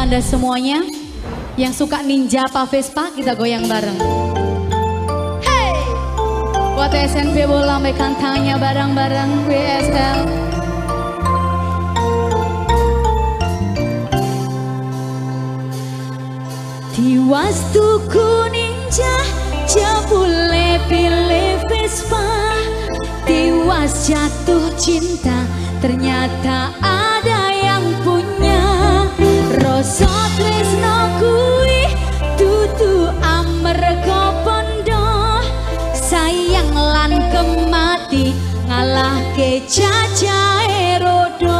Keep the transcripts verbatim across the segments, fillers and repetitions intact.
Anda semuanya yang suka ninja apa Vespa, kita goyang bareng. Hey! Buat S N P bola mekan tangannya bareng-bareng W S L. Tiwas tuku ninja, jabule pilih Vespa. Tiwas jatuh cinta, ternyata ada yang punya. Rasa tresno kuwi dudu amarga pondo, sayang lan kemati ngalahke jajahe rodo.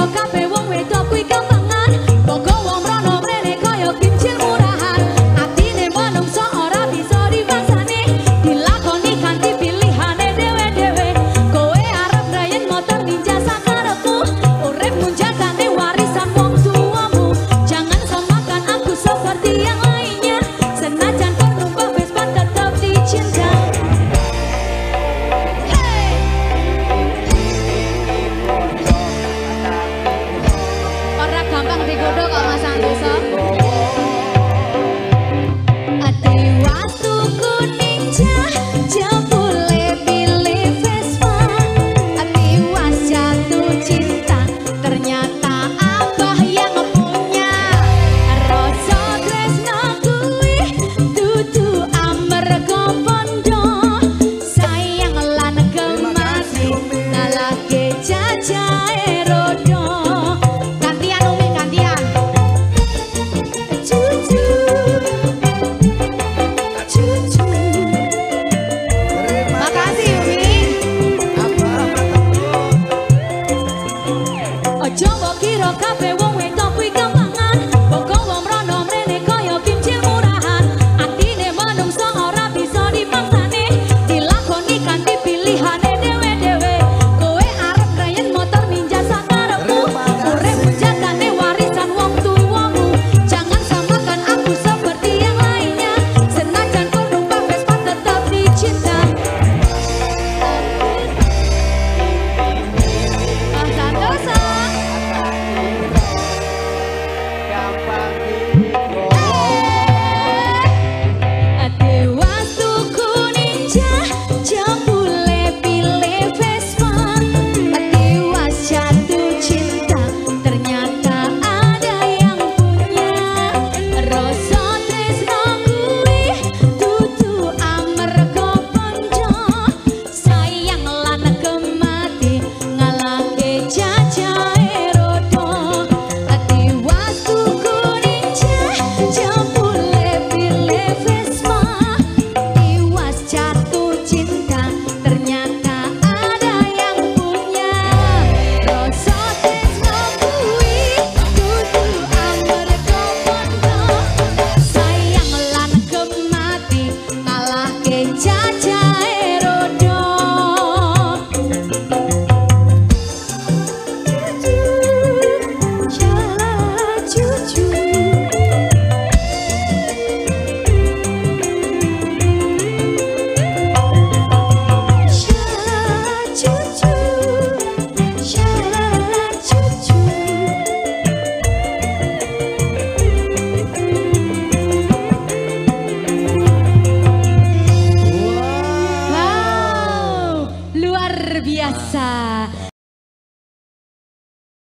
kabeh wong wedok kuwi kampangan. Pogo wong mrono mrene kaya kincil murahan. Atine manungsa ora bisa diwangsani. Dilakoni kanthi pilihane dhewe-dhewe. Kowe arep gayen motor ninja sakarepmu. Urip munjakane warisan wong tuamu. Jangan samakan aku seperti yang lainnya. Senajan penumpang Vespa tetap dicinta. Gampang digodok kok Mas Santoso. Ati waktu ku ninja jebule pilih Vespa. Ati was jatuh cinta ternyata abah yang punya. Rasa tresno kuwi dudu amarga bondo. Sayang lan kemati nalake jajae rodo. Ojo mbok kira kabeh